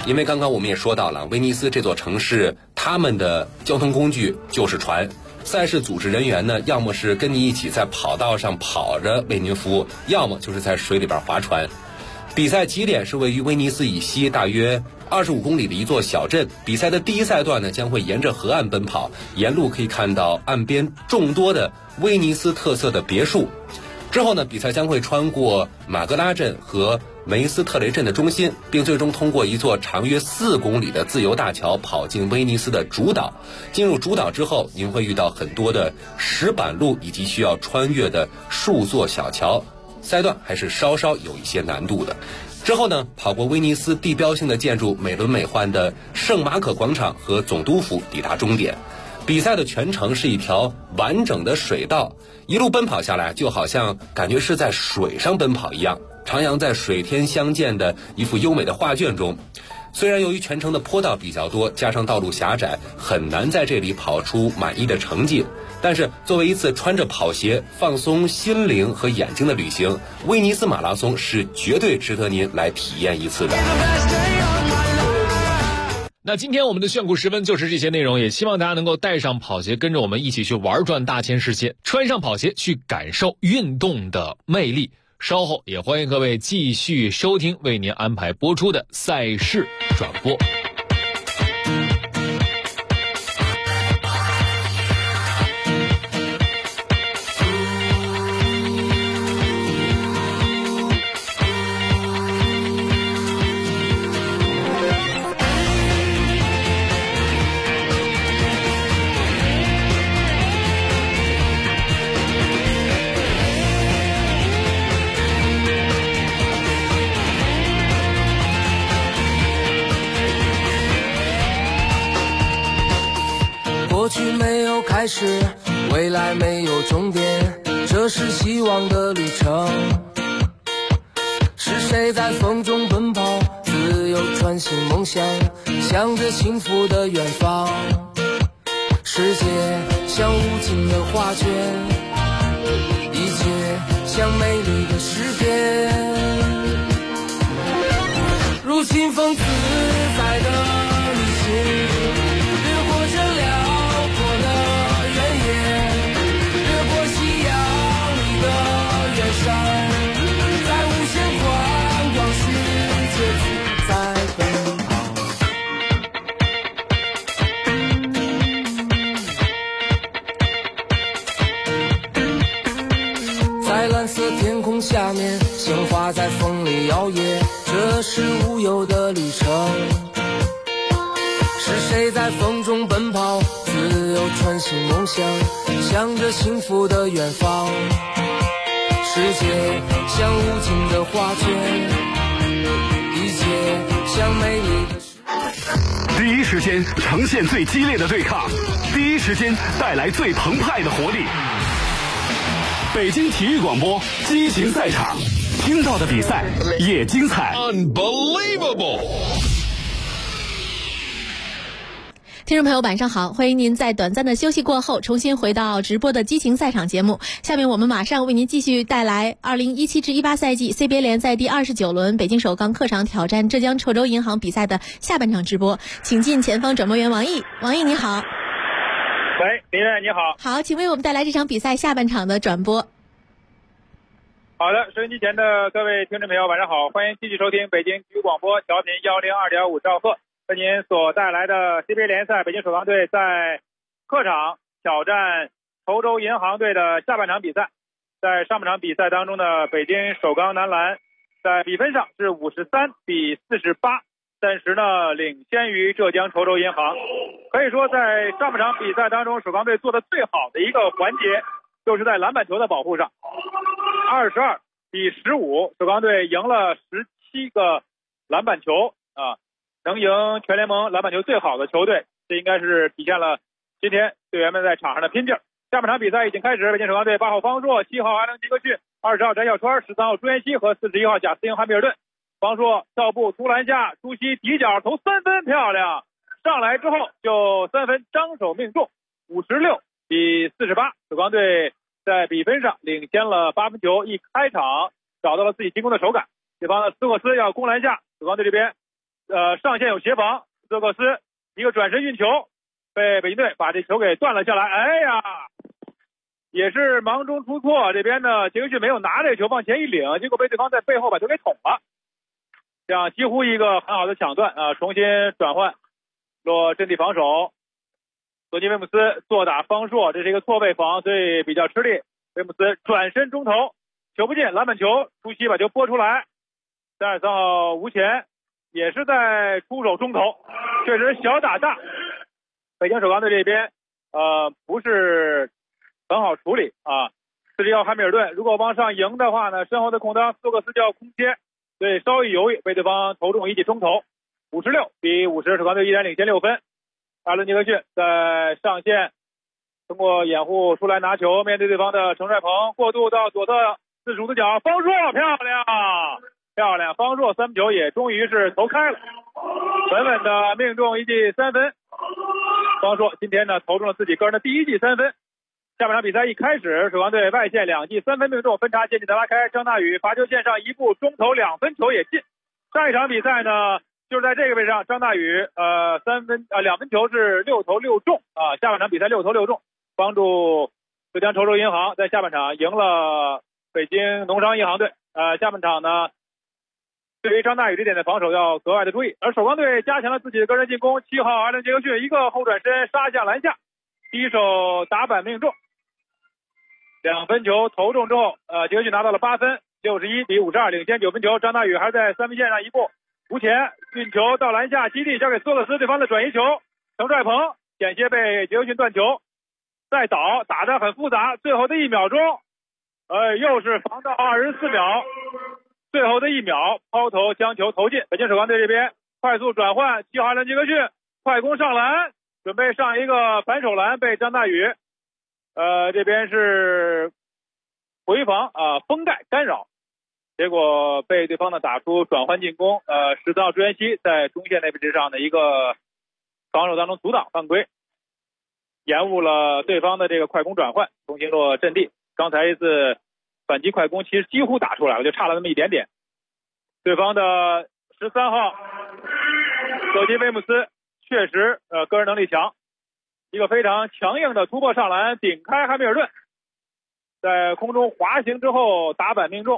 因为刚刚我们也说到了，威尼斯这座城市，他们的交通工具就是船。赛事组织人员呢，要么是跟你一起在跑道上跑着为您服务，要么就是在水里边划船。比赛起点是位于威尼斯以西大约25公里的一座小镇。比赛的第一赛段呢，将会沿着河岸奔跑，沿路可以看到岸边众多的威尼斯特色的别墅。之后呢，比赛将会穿过马格拉镇和梅斯特雷镇的中心，并最终通过一座长约4公里的自由大桥跑进威尼斯的主岛。进入主岛之后，您会遇到很多的石板路以及需要穿越的数座小桥，赛段还是稍稍有一些难度的。之后呢，跑过威尼斯地标性的建筑美轮美奂的圣马可广场和总督府，抵达终点。比赛的全程是一条完整的水道，一路奔跑下来，就好像感觉是在水上奔跑一样，徜徉在水天相间的一幅优美的画卷中。虽然由于全程的坡道比较多，加上道路狭窄，很难在这里跑出满意的成绩，但是作为一次穿着跑鞋放松心灵和眼睛的旅行，威尼斯马拉松是绝对值得您来体验一次的。 那今天我们的炫酷时分就是这些内容，也希望大家能够带上跑鞋，跟着我们一起去玩转大千世界，穿上跑鞋去感受运动的魅力。稍后也欢迎各位继续收听为您安排播出的赛事转播。 过去没有开始，未来没有终点，这是希望的旅程。是谁在风中奔跑，自由穿行梦想，向着幸福的远方。世界像无尽的画卷，一切像美丽的诗篇，如清风自在的旅行，掠过这辽阔的原野，掠过夕阳里的远山，在无限宽广世界自在奔跑。在蓝色天空下面，鲜花在风里摇曳，这是无忧的旅程。是谁在风中奔跑，自由穿行梦想，向着幸福的远方。世界像无尽的画卷，一切像美丽的第一时间呈现最激烈的对抗，第一时间带来最澎湃的活力。北京体育广播激情赛场，听到的比赛也精彩。 Unbelievable！ 听众朋友晚上好，欢迎您在短暂的休息过后重新回到直播的激情赛场节目。下面我们马上为您继续带来2017至18赛季 CBA 联赛第29轮北京首钢客场挑战浙江稠州银行比赛的下半场直播，请进前方转播员王毅。王毅你好。 喂，林月你好。 好，请为我们带来这场比赛下半场的转播。 好的，收音机前的各位听众朋友晚上好，欢迎继续收听北京体育广播调频102.5兆赫，为您所带来的 CBA 联赛北京首钢队在客场挑战稠州银行队的下半场比赛。在上半场比赛当中呢，北京首钢男篮在比分上是53比48，暂时呢领先于浙江稠州银行。可以说在上半场比赛当中，首钢队做的最好的一个环节就是在篮板球的保护上，22比15，首钢队赢了17个篮板球啊，能赢全联盟篮板球最好的球队，这应该是体现了今天队员们在场上的拼劲。下半场比赛已经开始，北京首钢队8号方硕、7号艾伦·杰克逊、20号翟小川、13号朱彦西和41号贾斯汀·汉密尔顿。方硕跳步突篮下，朱熹底角投3分，漂亮！上来之后就3分张手命中，56比48，首钢队在比分上领先了8分球。一开场找到了自己进攻的手感，对方的斯霍斯要攻篮下，首钢队这边上线有协防，斯托克斯一个转身运球，被北京队把这球给断了下来。哎呀，也是忙中出错，这边呢杰克逊没有拿这球往前一领，结果被对方在背后把球给捅了，这样几乎一个很好的抢断啊！重新转换落阵地防守，索尼威姆斯坐打方硕，这是一个错位防，所以比较吃力。威姆斯转身中投，球不进，篮板球，朱熹把球拨出来，33号吴前也是在出手中投，确实小打大。北京首钢队这边不是很好处理啊。41号汉密尔顿如果往上迎的话呢，身后的空当斯托克斯就要空切，所以稍一犹豫被对方投中一记中投，56比50，首钢队依然领先6分。阿伦杰克逊在上线通过掩护出来拿球，面对对方的程帅鹏，过渡到左侧自主的脚，方硕漂亮，方硕三分球也终于是投开了，稳稳的命中一记3分。方硕今天呢投中了自己个人的第一记3分。下半场比赛一开始，首钢队外线2记3分命中，分差渐渐的拉开，张大宇罚球线上一步中投2分球也进。上一场比赛呢就是在这个位置上，张大宇2分球是6投6中啊，下半场比赛6投6中，帮助浙江稠州银行在下半场赢了北京农商银行队。下半场呢对于张大宇这点的防守要格外的注意，而首钢队加强了自己的个人进攻，7号阿伦杰克逊一个后转身杀向篮下，第一手打板命中，2分球投中之后杰克逊拿到了8分，61比52领先9分球。张大宇还是在3分线上一步，无前运球到篮下基地交给斯托克斯，对方的转移球，程帅鹏险些被杰克逊断球，再倒打得很复杂，最后的1秒钟又是防到24秒，最后的1秒抛投将球投进。北京首钢队这边快速转换，7号阿伦杰克逊快攻上篮，准备上一个反手篮，被张大宇这边是回防封盖干扰，结果被对方呢打出转换进攻。14号朱元熙在中线那位置上的一个防守当中阻挡犯规，延误了对方的这个快攻转换，重新落阵地。刚才一次反击快攻其实几乎打出来了，就差了那么一点点。对方的13号索尼威姆斯确实个人能力强，一个非常强硬的突破上篮，顶开汉密尔顿，在空中滑行之后打板命中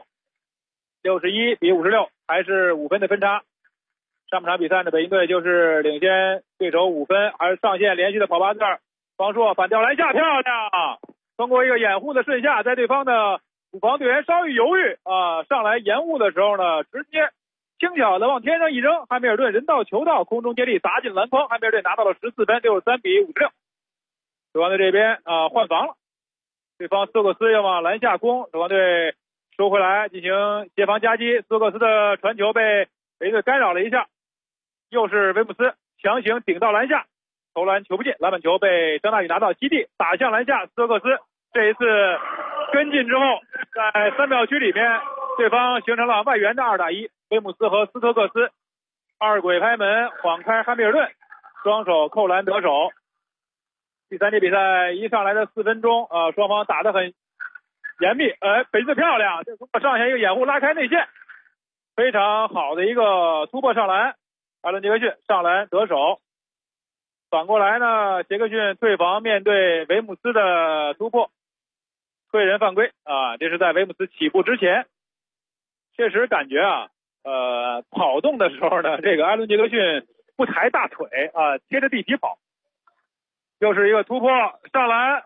，61比56，还是5分的分差。上半场比赛呢，北京队就是领先对手5分，还是上线连续的跑8字，方硕反吊篮下漂亮，通过一个掩护的顺下，在对方的补防队员稍一犹豫上来延误的时候呢，直接轻巧的往天上一扔，汉密尔顿人到球到，空中接力砸进篮筐，汉密尔顿拿到了14分，63比56。首钢队这边换防了，对方斯托克斯要往篮下攻，首钢队收回来进行协防夹击，斯托克斯的传球被北京队干扰了一下，又是威姆斯强行顶到篮下，投篮球不进，篮板球被张大宇拿到基地打向篮下，斯托克斯这一次跟进之后，在3秒区里面对方形成了外援的2打1，威姆斯和斯托克斯二鬼拍门晃开汉密尔顿，双手扣篮得手。第3节比赛一上来的4分钟双方打得很严密，北京队漂亮，这通过上线一个掩护拉开内线，非常好的一个突破上篮，阿伦杰克逊上篮得手。反过来呢，杰克逊退防面对维姆斯的突破，推人犯规这是在维姆斯起步之前。确实感觉跑动的时候呢，这个阿伦杰克逊不抬大腿贴着地皮跑，又是一个突破上篮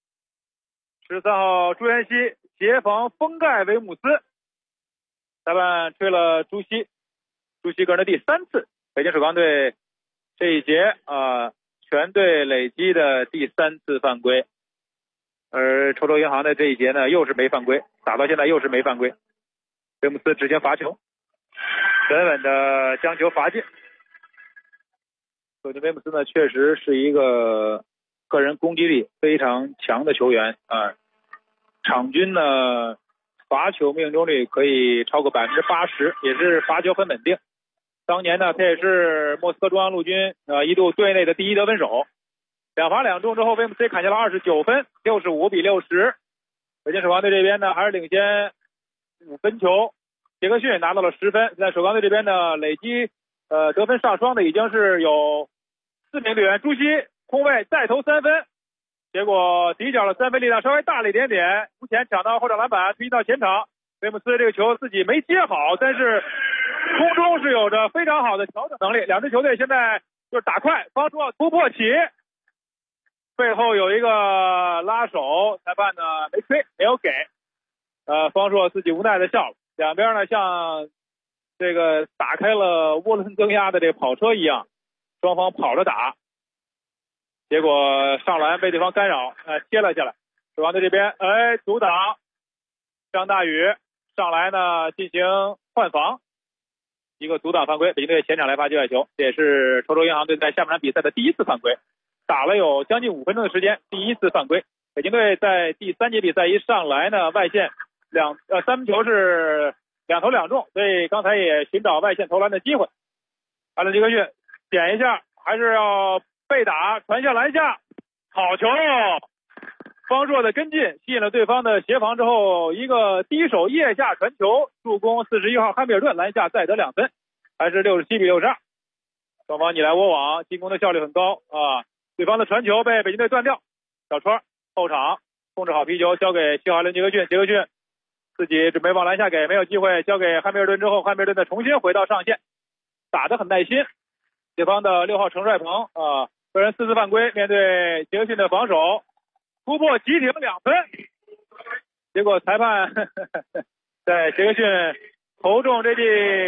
，13号朱元熙协防封盖维姆斯，裁判吹了朱熹个人的第3次，北京首钢队这一节全队累积的第3次犯规，而稠州银行的这一节呢又是没犯规，打到现在又是没犯规，维姆斯执行罚球，稳稳的将球罚进。索尼威姆斯呢确实是一个个人攻击力非常强的球员场均呢罚球命中率可以超过80%，也是罚球很稳定。当年呢他也是莫斯科中央陆军一度队内的第1得分手，2罚2中之后威姆斯砍下了29分，65比60。北京首钢队这边呢还是领先5分球，杰克逊拿到了10分，在首钢队这边呢累积得分上双的已经是有4名队员，朱熹空位再投3分，结果底角的3分力量稍微大了一点点，吴前抢到后场篮板，推进到前场，威姆斯这个球自己没接好，但是空中是有着非常好的调整能力。两支球队现在就是打快，方硕突破起，背后有一个拉手，裁判呢没吹，没有给。方硕自己无奈的笑了。两边呢像这个打开了涡轮增压的这个跑车一样，双方跑着打，结果上篮被对方干扰，贴了下来。水王队这边阻挡，张大宇上来呢进行换防，一个阻挡犯规，北京队前场来发界外球，这也是稠州银行队在下半场比赛的第一次犯规，打了有将近5分钟的时间，第一次犯规。北京队在第3节比赛一上来呢，外线3分球是2投2中，所以刚才也寻找外线投篮的机会。阿伦杰克逊点一下，还是要被打，传向篮下，好球！方硕的跟进吸引了对方的协防之后，一个低手腋下传球，助攻41号汉密尔顿，篮下再得2分，还是67比62。双方你来我往，进攻的效率很高啊！对方的传球被北京队断掉，小川后场控制好皮球，交给7号阿伦杰克逊，杰克逊自己准备往篮下给，没有机会，交给汉密尔顿之后，汉密尔顿的重新回到上线，打得很耐心。对方的6号程帅鹏个人4次犯规，面对杰克逊的防守，突破急停2分，结果裁判在杰克逊投中这记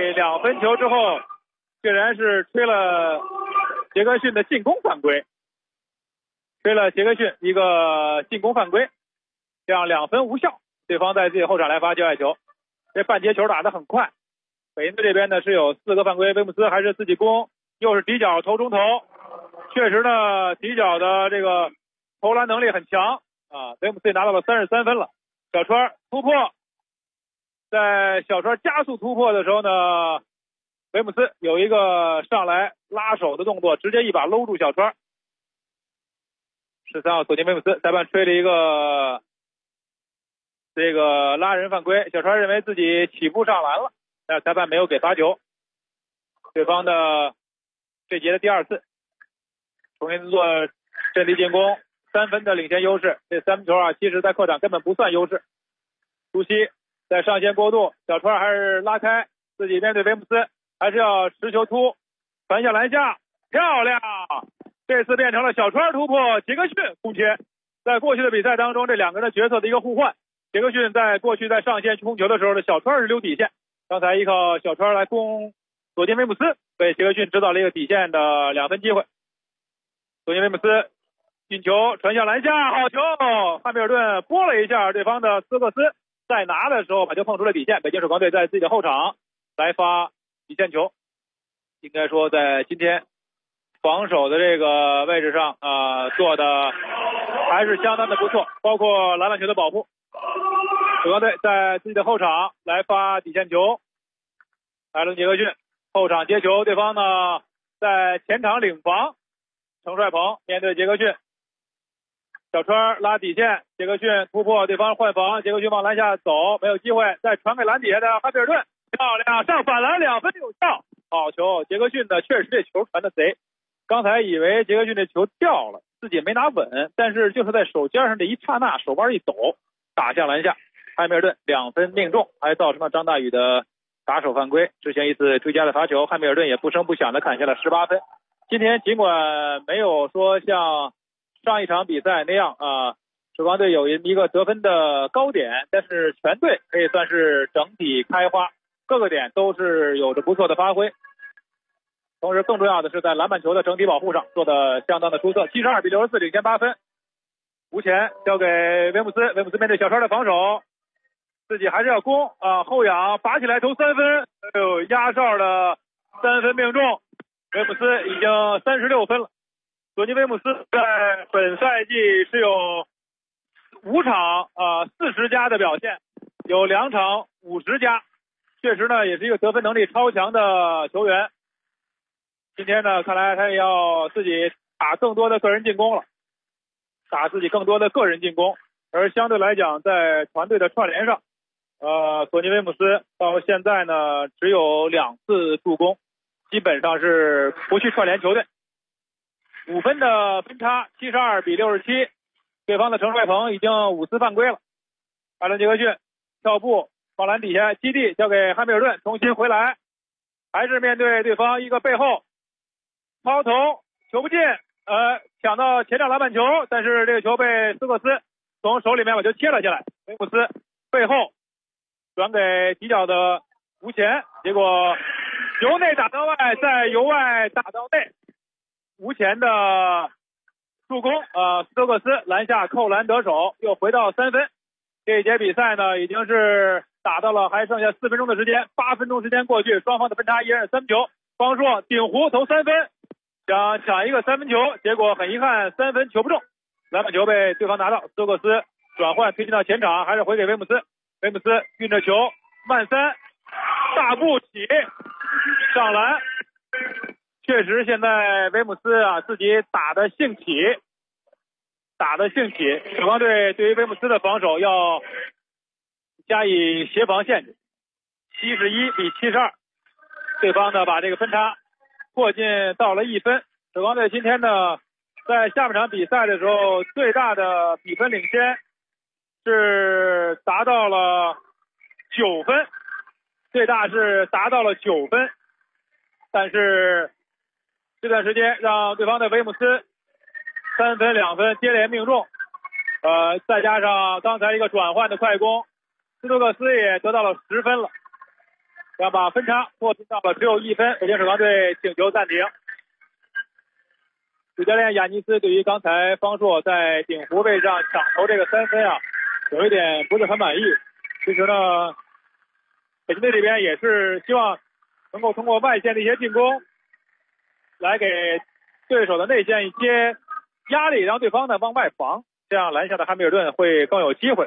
2分球之后，竟然是吹了杰克逊的进攻犯规，吹了杰克逊一个进攻犯规，这样2分无效。对方在自己后场来发界外球，这半截球打得很快。北京队这边呢是有4个犯规，威姆斯还是自己攻，又是底角投中投，确实呢底角的这个投篮能力很强啊。威姆斯也拿到了33分了。小川突破，在小川加速突破的时候呢，威姆斯有一个上来拉手的动作，直接一把搂住小川。13号锁定威姆斯，裁判吹了一个这个拉人犯规，小川认为自己起步上篮了，但是裁判没有给罚球。对方的这节的第2次重新做阵地进攻，3分的领先优势。这3分球其实在客场根本不算优势。朱熹在上线过渡，小川还是拉开，自己面对威姆斯，还是要持球突，传向篮下，漂亮！这次变成了小川突破，杰克逊空切。在过去的比赛当中，这2个人的角色的一个互换。杰克逊在过去在上线去控球的时候呢，小川是溜底线，刚才依靠小川来攻索金威姆斯，被杰克逊制造了一个底线的2分机会。索金威姆斯进球传向篮下，好球！汉密尔顿拨了一下对方的斯科斯，再拿的时候把球碰出了底线。北京首钢队在自己的后场来发底线球，应该说在今天防守的这个位置上做的还是相当的不错，包括篮板球的保护。首钢队在自己的后场来发底线球，艾伦杰克逊后场接球，对方呢在前场领防，程帅鹏面对杰克逊，小川拉底线，杰克逊突破对方换防，杰克逊往篮下走，没有机会，再传给篮底下的汉密尔顿，漂亮，上反篮2分有效，好球！杰克逊呢确实这球传的贼，刚才以为杰克逊这球掉了，自己没拿稳，但是就是在手尖上这一刹那，手腕一抖，打向篮下，汉密尔顿2分命中，还造成了张大宇的打手犯规，之前一次追加的罚球，汉密尔顿也不声不响的砍下了18分。今天尽管没有说像上一场比赛那样首钢队有一个得分的高点，但是全队可以算是整体开花，各个点都是有着不错的发挥。同时更重要的是在篮板球的整体保护上做的相当的出色，72比64领先8分。吴前交给威姆斯，威姆斯面对小川的防守，自己还是要攻后仰拔起来投3分，压哨的3分命中，威姆斯已经36分了。索尼威姆斯在本赛季是有5场40加的表现，有2场50加，确实呢也是一个得分能力超强的球员。今天呢看来他也要自己打更多的个人进攻了，打自己更多的个人进攻，而相对来讲在团队的串联上索尼威姆斯到现在呢只有2次助攻， 基本上是不去串联球队。5分的分差，72-67，对方的程帅鹏已经5次犯规了。艾伦杰克逊跳步放篮底下基地交给汉密尔顿，重新回来，还是面对对方一个背后抛投球不进，抢到前场篮板球，但是这个球被斯科斯从手里面把球切了下来。威姆斯背后转给底角的吴前，结果由内打到外，再由外打到内，吴前的助攻，斯托克斯篮下扣篮得手，又回到3分。这一节比赛呢，已经是打到了还剩下4分钟的时间，8分钟时间过去，双方的分差依然是3球。方硕顶弧投3分，想抢一个3分球，结果很遗憾3分球不中，篮板球被对方拿到。斯托克斯转换推进到前场，还是回给威姆斯，威姆斯运着球慢3，大步起上篮。确实现在威姆斯自己打的兴起，守康队对于威姆斯的防守要加以协防限制。71-72，对方呢把这个分差迫近到了1分。守康队今天呢在下半场比赛的时候最大的比分领先是达到了9分，最大是达到了9分，但是这段时间让对方的威姆斯3分2分接连命中，再加上刚才一个转换的快攻，斯托克斯也得到了10分了，要把分差迫近到了只有1分。北京首钢队请求暂停。主教练亚尼斯对于刚才方硕在顶弧位上抢投这个3分有一点不是很满意。其实呢，北京队这边也是希望能够通过外线的一些进攻来给对手的内线一些压力，让对方呢往外防，这样篮下的汉密尔顿会更有机会。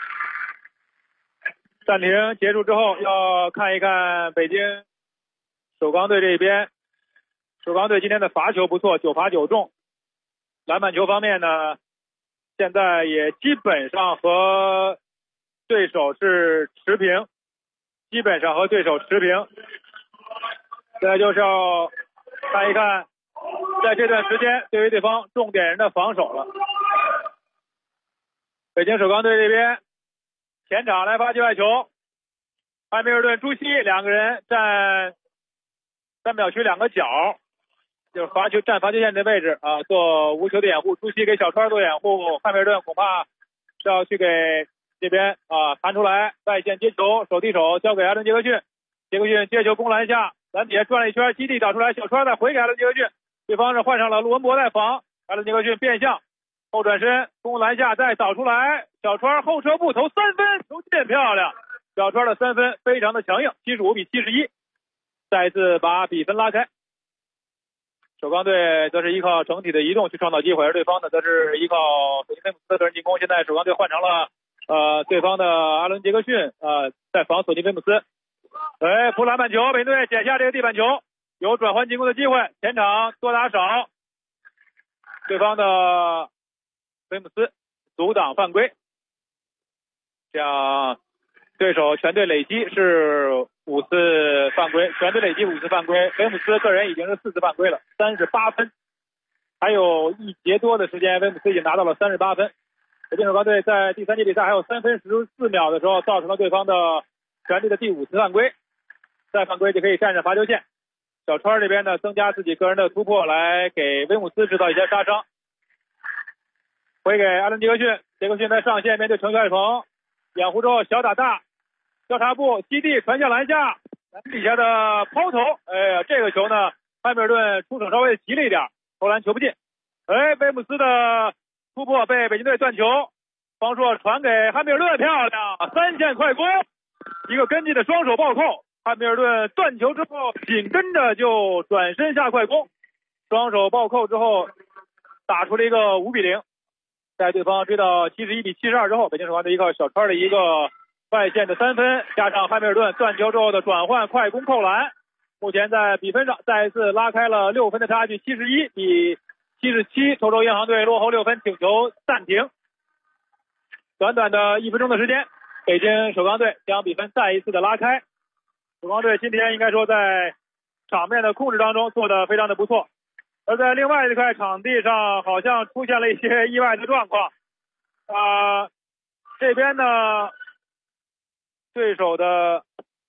暂停结束之后，要看一看北京首钢队这边。首钢队今天的罚球不错，9罚9中。篮板球方面呢，现在也基本上和对手是持平，现在就是要看一看在这段时间对于对方重点人的防守了。北京首钢队这边前场来发界外球，汉密尔顿、朱熹两个人站3秒区2个角，就是站罚球线的位置做无球的掩护。朱熹给小川做掩护，汉密尔顿恐怕是要去给这边弹出来，外线接球，手递手交给艾伦杰克逊，杰克逊接球攻篮下，篮底下转了一圈，基地打出来，小川再回给艾伦杰克逊，对方是换上了陆文博在防，艾伦杰克逊变向后转身攻篮下再导出来，小川后撤步投3分，球进漂亮，小川的3分非常的强硬，75-71，再次把比分拉开。首钢队则是依靠整体的移动去创造机会，而对方呢则是依靠索尼菲姆斯的个人进攻。现在首钢队换成了对方的阿伦杰克逊在防索尼菲姆斯，扑篮板球，北队捡下这个地板球，有转换进攻的机会，前场多打少，对方的菲姆斯阻挡犯规，这样对手全队累积是5次犯规，菲姆斯个人已经是4次犯规了，38分，还有1节多的时间，威姆斯已经拿到了38分。北京首钢队在第3节比赛还有3分14秒的时候造成了对方的全队的第5次犯规，再犯规就可以站上罚球线。小川这边呢增加自己个人的突破，来给威姆斯制造一些杀伤，回给阿伦杰克逊，杰克逊在上线面对程帅鹏，掩护之后小打大交叉步基地传向篮下，篮底下的抛投，这个球呢汉密尔顿出手稍微急了一点，投篮球不进，威姆斯的突破被北京队断球，方硕传给汉密尔顿，漂亮3线快攻，一个跟进的双手暴扣，汉密尔顿断球之后紧跟着就转身下快攻，双手暴扣之后打出了一个5-0，在对方追到71-72之后，北京首钢队依靠小川的一个外线的3分，加上汉密尔顿断球之后的转换快攻扣篮，目前在比分上再一次拉开了6分的差距，71-77，稠州银行队落后6分，请求暂停。短短的1分钟的时间，北京首钢队将比分再一次的拉开。首钢队今天应该说在场面的控制当中做得非常的不错。而在另外一块场地上，好像出现了一些意外的状况。这边呢，对手的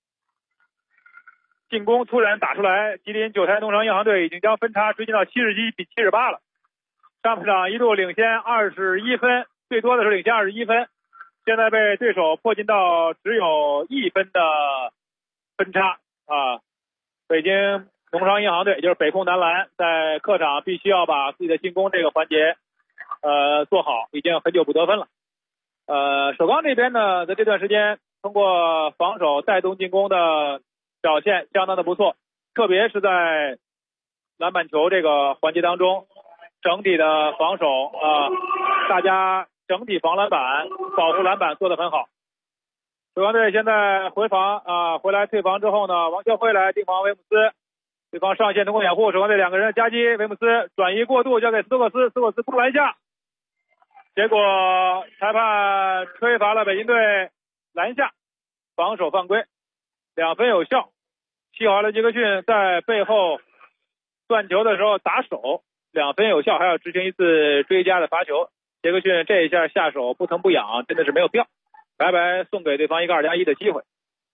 进攻突然打出来，吉林九台农商银行队已经将分差追进到71比78了。上半场一度领先21分，最多的时候领先21分，现在被对手迫近到只有1分的分差啊！北京农商银行队，也就是北控男篮，在客场必须要把自己的进攻这个环节做好，已经很久不得分了。首钢这边呢，在这段时间通过防守带动进攻的表现相当的不错，特别是在篮板球这个环节当中，整体的防守大家整体防篮板、保护篮板做得很好。首钢队现在回防回来退防之后呢，王啸辉来盯防维姆斯，对方上线通过掩护，首钢队2个人夹击，维姆斯转移过渡交给斯托克斯，斯托克斯突篮下，结果裁判吹罚了北京队篮下防守犯规，2分有效。7号的杰克逊在背后断球的时候打手，2分有效，还要执行一次追加的罚球。杰克逊这一下下手不疼不痒，真的是没有必要，白白送给对方一个2+1的机会。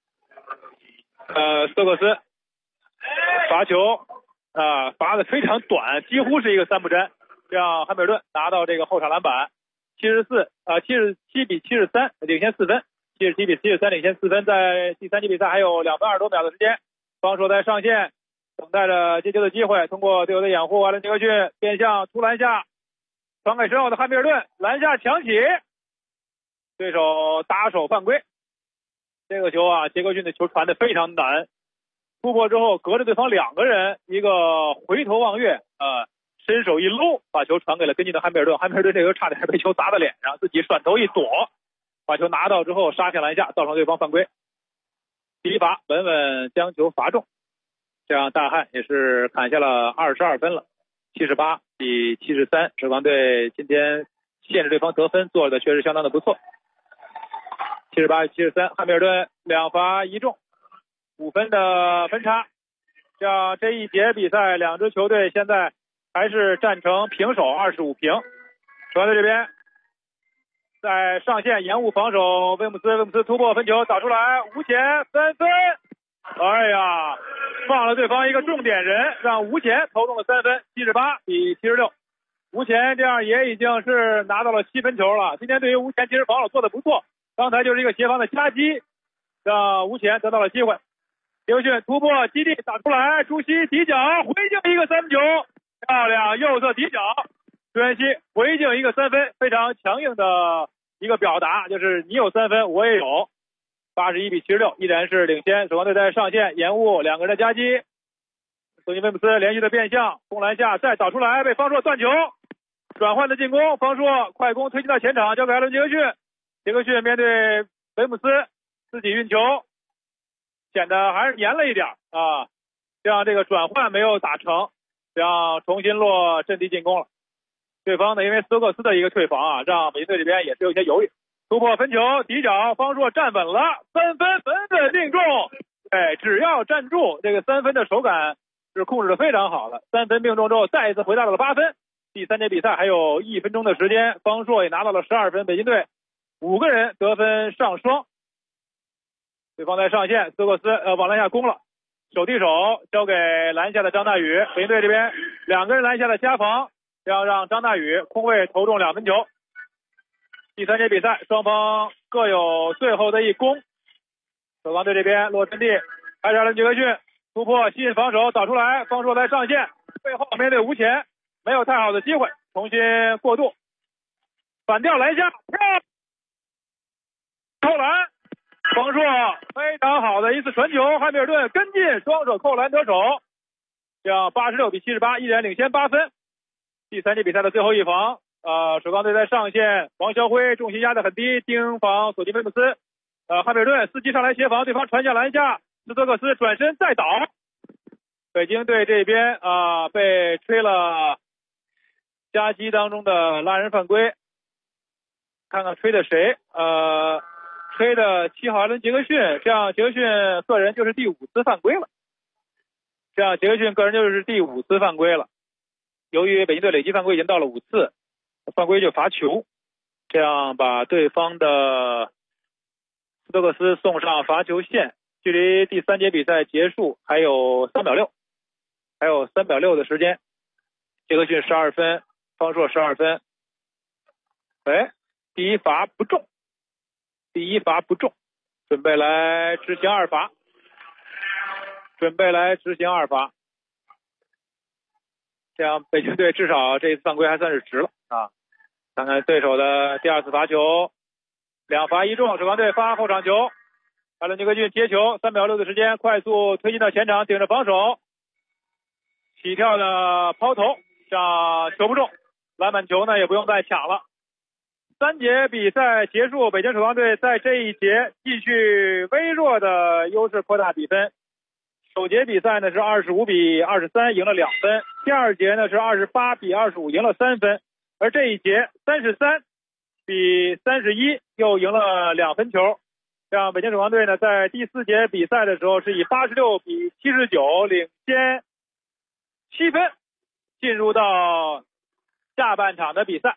斯托克斯罚球罚的非常短，几乎是一个3不沾，让汉密尔顿拿到这个后场篮板。77比73领先4分，77比73领先4分。在第3节比赛还有2分20多秒的时间，方硕在上线等待着接球的机会，通过队友的掩护，艾伦杰克逊变向突篮下，传给身后的汉密尔顿，篮下抢起，对手打手犯规。这个球杰克逊的球传的非常难，突破之后隔着对方2个人，一个回头望月伸手一搂，把球传给了跟进的汉密尔顿。汉密尔顿这个差点被球砸到脸上，自己甩头一躲，把球拿到之后杀向篮下，造成对方犯规。第一罚稳稳将球罚中，这样大汉也是砍下了22分了，78比73。首钢队今天限制对方得分做的确实相当的不错，78比73。汉密尔顿2罚1中，5分的分差，这样这一节比赛2支球队现在还是战成平手，25平。首钢队这边在上线延误防守，威姆斯突破分球打出来，吴前3分，哎呀，放了对方一个重点人，让吴前投中了3分，78比76。吴前这样也已经是拿到了7分球了。今天对于吴前其实防守做得不错，刚才就是一个协防的夹击，让吴前得到了机会。杰克逊突破基地打出来，朱熹底角回敬一个3分球，漂亮，右侧底角，朱元熙回敬一个3分，非常强硬的一个表达，就是你有3分我也有。81比76，依然是领先。首钢队在上线延误2个人的夹击，索尼威姆斯连续的变向攻篮下再导出来，被方硕断球，转换的进攻，方硕快攻推进到前场，交给艾伦杰克逊，杰克逊面对维姆斯自己运球，显得还是黏了一点这样这个转换没有打成，这样重新落阵地进攻了。对方呢，因为斯托克斯的一个退防让北京队这边也是有些犹豫。突破分球底角，方硕站稳了，3分稳稳命中。只要站住，这个3分的手感是控制的非常好的。3分命中之后，再一次回到了8分。第3节比赛还有1分钟的时间，方硕也拿到了12分。北京队5个人得分上双。对方在上线，斯托克斯往篮下攻了，手递手交给篮下的张大宇。北京队这边2个人篮下的加防，要让张大宇空位投中2分球。第3节比赛双方各有最后的一攻。首钢队这边落阵地，艾扎伦杰克逊突破吸引防守导出来，方硕在上线，背后面对吴前没有太好的机会，重新过渡反吊篮下扣篮，方硕非常好的一次传球，汉密尔顿跟进双手扣篮得手，这样86比78，依然领先8分。第3节比赛的最后一防首钢队在上线，王霄辉重心压得很低，盯防索尼威姆斯，汉密尔顿伺机上来协防，对方传下篮下，斯托克斯转身再倒。北京队这边被吹了夹击当中的拉人犯规，看看吹的谁，吹的7号艾伦杰克逊，这样杰克逊个人就是第5次犯规了。 这样杰克逊个人就是第5次犯规了。由于北京队累计犯规已经到了5次，犯规就罚球，这样把对方的斯托克斯送上罚球线。距离第3节比赛结束还有3秒6，还有3秒6的时间。杰克逊12分，方硕12分。第一罚不中，准备来执行2罚，这样北京队至少这次犯规还算是值了啊！看看对手的第2次罚球，2罚1中，首钢队发后场球，艾伦杰克逊接球，3秒6的时间，快速推进到前场，顶着防守，起跳的抛投，让球不中，篮板球呢也不用再抢了。3节比赛结束，北京首钢队在这一节继续微弱的优势扩大比分。首节比赛呢是25比23赢了2分，第2节呢是28比25赢了3分，而这一节33比31又赢了2分球，让北京首钢队呢在第4节比赛的时候是以86比79领先7分，进入到下半场的比赛。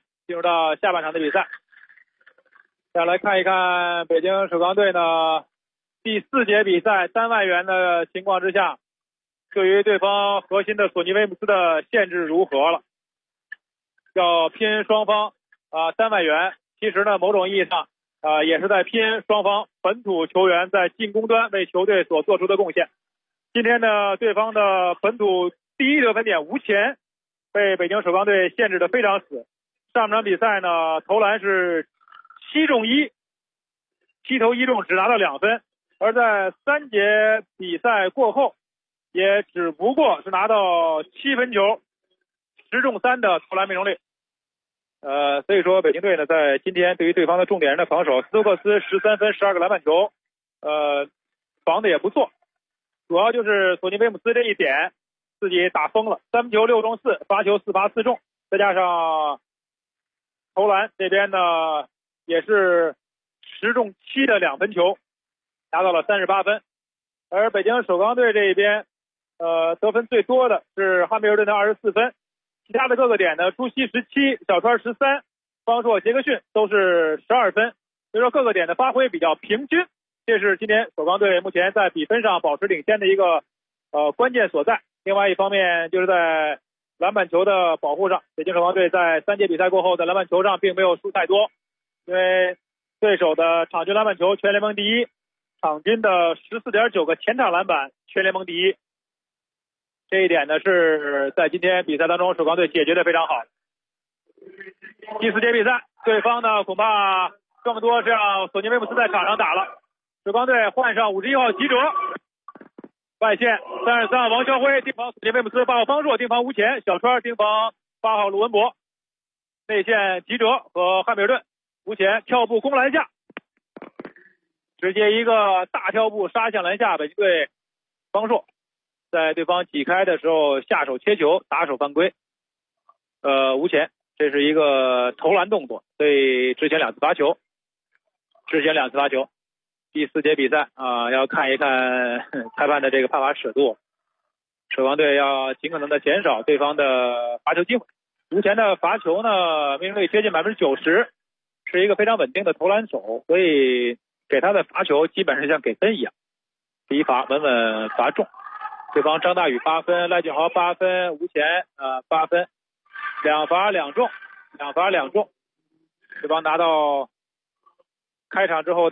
再来看一看北京首钢队呢第4节比赛单外援的情况之下，对于对方核心的索尼威姆斯的限制如何了。要拼双方单外援，其实呢某种意义上也是在拼双方本土球员在进攻端为球队所做出的贡献。今天呢对方的本土第1得分点吴前被北京首钢队限制的非常死。上场比赛呢投篮是7中1，7投1中，只拿到2分，而在3节比赛过后也只不过是拿到7分球，10中3的投篮命中率。所以说北京队呢在今天对于对方的重点人的防守，斯托克斯13分12个篮板球，防的也不错，主要就是索尼威姆斯这一点自己打疯了，3分球6中4，罚球4罚4中，再加上投篮这边呢也是10中7的2分球，拿到了38分。而北京首钢队这一边得分最多的是汉密尔顿的24分，其他的各个点呢，朱熹17，小川13，方硕杰克逊都是12分，所以说各个点的发挥比较平均，这是今天首钢队目前在比分上保持领先的一个关键所在。另外一方面就是在篮板球的保护上，北京首钢队在3节比赛过后在篮板球上并没有输太多，因为对手的场均篮板球全联盟第1，场均的14.9个前场篮板全联盟第1，这一点呢是在今天比赛当中首钢队解决的非常好。第4节比赛对方呢恐怕更多是让索尼威姆斯在场上打了，首钢队换上51号吉哲，外线33号王肖辉盯防索尼威姆斯，8号方硕盯防吴前，小川盯防8号陆文博，内线吉哲和汉密尔顿，吴前跳步攻篮下，直接一个大跳步杀向篮下，北京队方硕在对方挤开的时候下手切球打手犯规，吴前这是一个投篮动作，所以执行2次罚球。第4节比赛要看一看裁判的这个判罚尺度，首钢队要尽可能的减少对方的罚球机会。吴前的罚球呢命中率接近 90%， 是一个非常稳定的投篮手，所以给他的罚球基本上像给分一样，第一罚稳稳罚中。对方张大宇8分，赖俊豪8分，吴前8分，2罚2中，对方拿到开场之后